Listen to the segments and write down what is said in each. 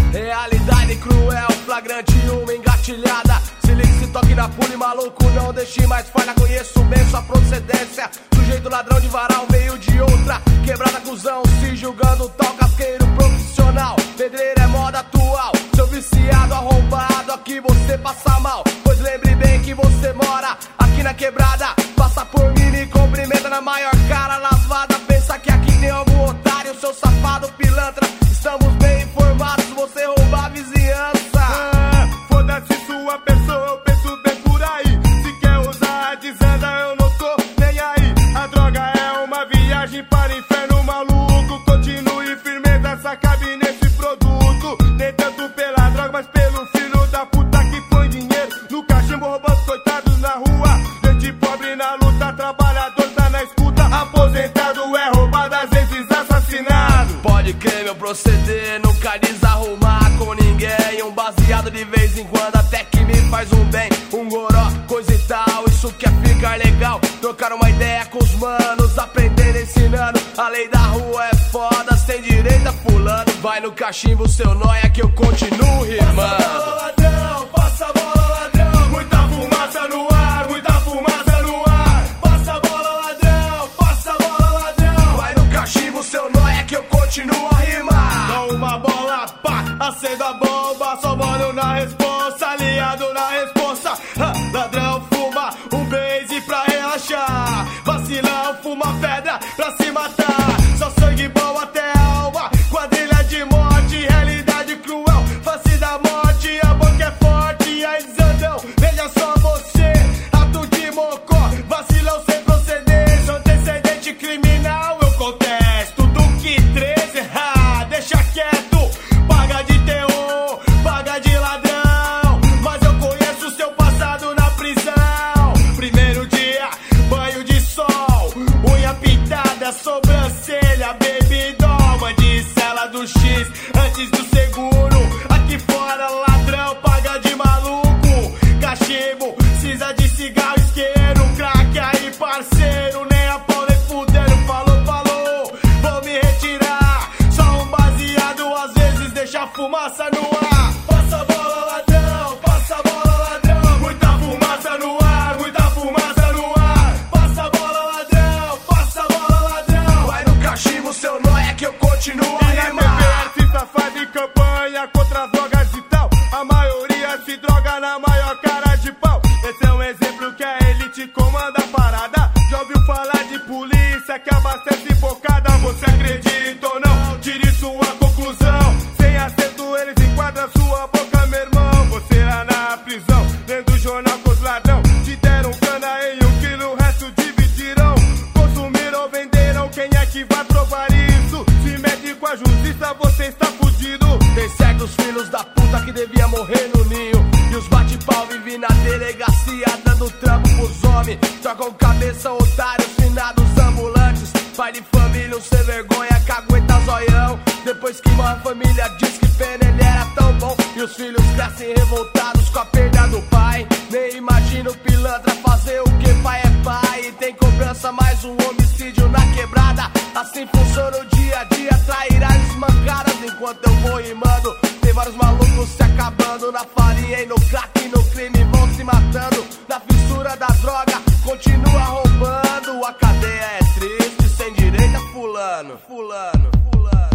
Realidade cruel, flagrante, uma engatilhada. Se ligue, se toque na pule, maluco, não deixe mais falha. Conheço bem sua procedência. Sujeito ladrão de varal, veio de outra quebrada, cuzão, se julgando tal casqueiro profissional. Pedreiro é moda atual, seu viciado arrombado, aqui você passa mal. Pois lembre bem que você mora aqui na quebrada. Passa por mim e cumprimenta na maior cara lavada. Pensa que aqui tem algum otário, seu safado pilantra. Estamos bem informados, você rouba a vizinhança. Foda-se sua pessoa, eu penso bem por aí. Se quer usar a desanda, eu não tô nem aí. A droga é uma viagem para o inferno, maluco. Continue firmeza, essa cabe nesse produto. Nem tanto pela droga, mas pelo filho da puta que põe dinheiro no cachimbo, roubando coitados na rua. Gente pobre na luta, trabalhador tá na escuta. Aposentado é roubado, às vezes assassinado. Pode crer, meu proceder, nunca desarrumar com ninguém. Um baseado de vez em quando até que me faz um bem. Um goró, coisa e tal, isso quer ficar legal. Trocar uma ideia com os manos, aprender ensinando. A lei da rua é foda, sem direito a fulano. Vai no cachimbo, seu nóia, que eu continuo rimando. Passa a bola, ladrão, passa a bola, ladrão. Muita fumaça no ar, muita fumaça no ar. Passa a bola, ladrão, passa a bola, ladrão. Vai no cachimbo, seu nóia, que eu continuo a rimar. Dá uma bola, pá, acendo a bomba. Só mano na responsa, aliado na responsa. Ladrão fuma um base pra relaxar. Vacilão fuma pedra pra se matar. Só sangue bom até a alma, quadrilha de morte. Realidade cruel, face da morte. A boca é forte, a exandão. Veja só você, ato de mocó. Vacilão sem procedência, antecedente criminal. Eu contesto do que 13, deixa quieto. Paga de terror, paga de ladrão. Mas eu conheço seu passado na prisão. Primeiro dia, banho de sol, unha pintada, sobrancelha, baby doll. Mandicela do X, antes do seguro. Aqui fora, ladrão, paga de maluco. Cachimbo, cinza de cigarro, isqueiro. Crack aí, parceiro, nem a pau nem fudendo. Falou, falou, vou me retirar. Só um baseado, às vezes deixa a fumaça no ar. Passa a bola, ladrão, passa a bola, ladrão. Muita fumaça no ar, muita fumaça no ar. Passa a bola, ladrão, passa a bola, ladrão. Vai no cachimbo, seu nóia, que eu continuo a rimar. MPF safado em campanha contra as drogas e tal. A maioria se droga na maior cara de pau. Esse é um exemplo que a elite comanda a parada. Já ouviu falar de polícia que abastece bocada? Você acredita ou não? Tire sua conclusão. Sem acerto eles enquadram sua boca, meu irmão. Você lá na prisão, lendo o jornal com os ladrão. Te deram cana em 1 quilo, o resto dividirão. Consumiram ou venderam, quem é que vai provar isso? Se mete com a justiça, você está fudido. Tem certos filhos da puta que devia morrer no ninho. E os bate-pau vivem na delegacia, dando trampo pros homens. Trocam cabeça, otários, finados ambulantes. Pai de família, um sem vergonha, cagueta zoião. Depois que morre a família, diz que pena, ele era tão bom. E os filhos crescem revoltados com a perda do pai. Nem imagina o pilantra fazer o que pai é pai. E tem cobrança, mais um homicídio na quebrada. Assim funciona o dia a dia, trairás mancadas. Enquanto eu vou rimando, tem vários malucos se acabando. Na farinha e no crack, no crime vão se matando. Na fissura da droga, continua roubando. A cadeia é triste, sem direito a fulano, fulano, fulano.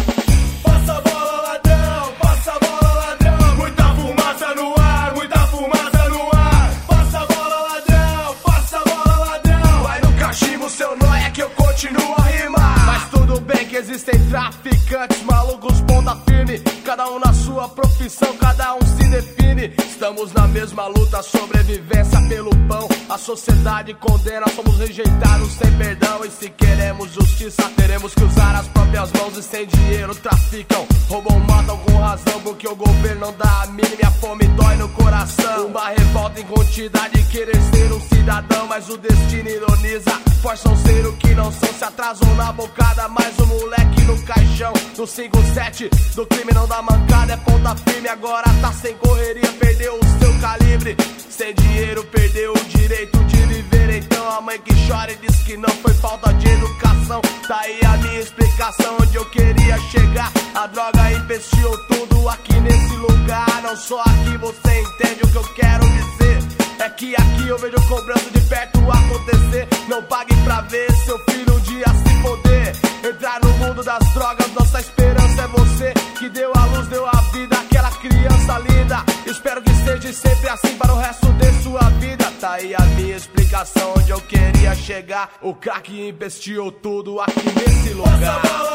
Passa a bola, ladrão, passa a bola, ladrão. Muita fumaça no ar, muita fumaça no ar. Passa a bola, ladrão, passa a bola, ladrão. Vai no cachimbo, seu nóia, que eu continuo a rimar. Mas tudo bem que existem traficantes, malucos, ponta firme. Cada um na sua profissão, cada um se define. Estamos na mesma luta, sobrevivência pelo pão. A sociedade condena, somos rejeitados sem perdão. E se queremos justiça, teremos que usar as próprias mãos. E sem dinheiro traficam, roubam, matam com razão. Porque o governo não dá a mínima e a fome dói no coração. Uma revolta incontida de querer ser um cidadão, mas o destino ironiza. Forçam ser o que não são, se atrasam na bocada. Mais um moleque no caixão, no 5-7 do crime não dá mancada. É ponta firme, agora tá sem correria, perdeu o seu calibre. Sem dinheiro, perdeu o direito de viver, então coração. A mãe que chora e diz que não foi falta de educação. Tá aí a minha explicação onde eu queria chegar. A droga investiu tudo aqui nesse lugar. Não só aqui você entende o que eu quero dizer. É que aqui eu vejo cobrança de perto acontecer. Não pague pra ver seu filho um dia se foder. Entrar no mundo das drogas, nossa esperança é você. Que deu a luz, deu a vida àquela criança linda. Espero que seja sempre assim para o resto de sua vida. Tá aí a minha explicação onde eu queria chegar. O crack investiu tudo aqui nesse lugar.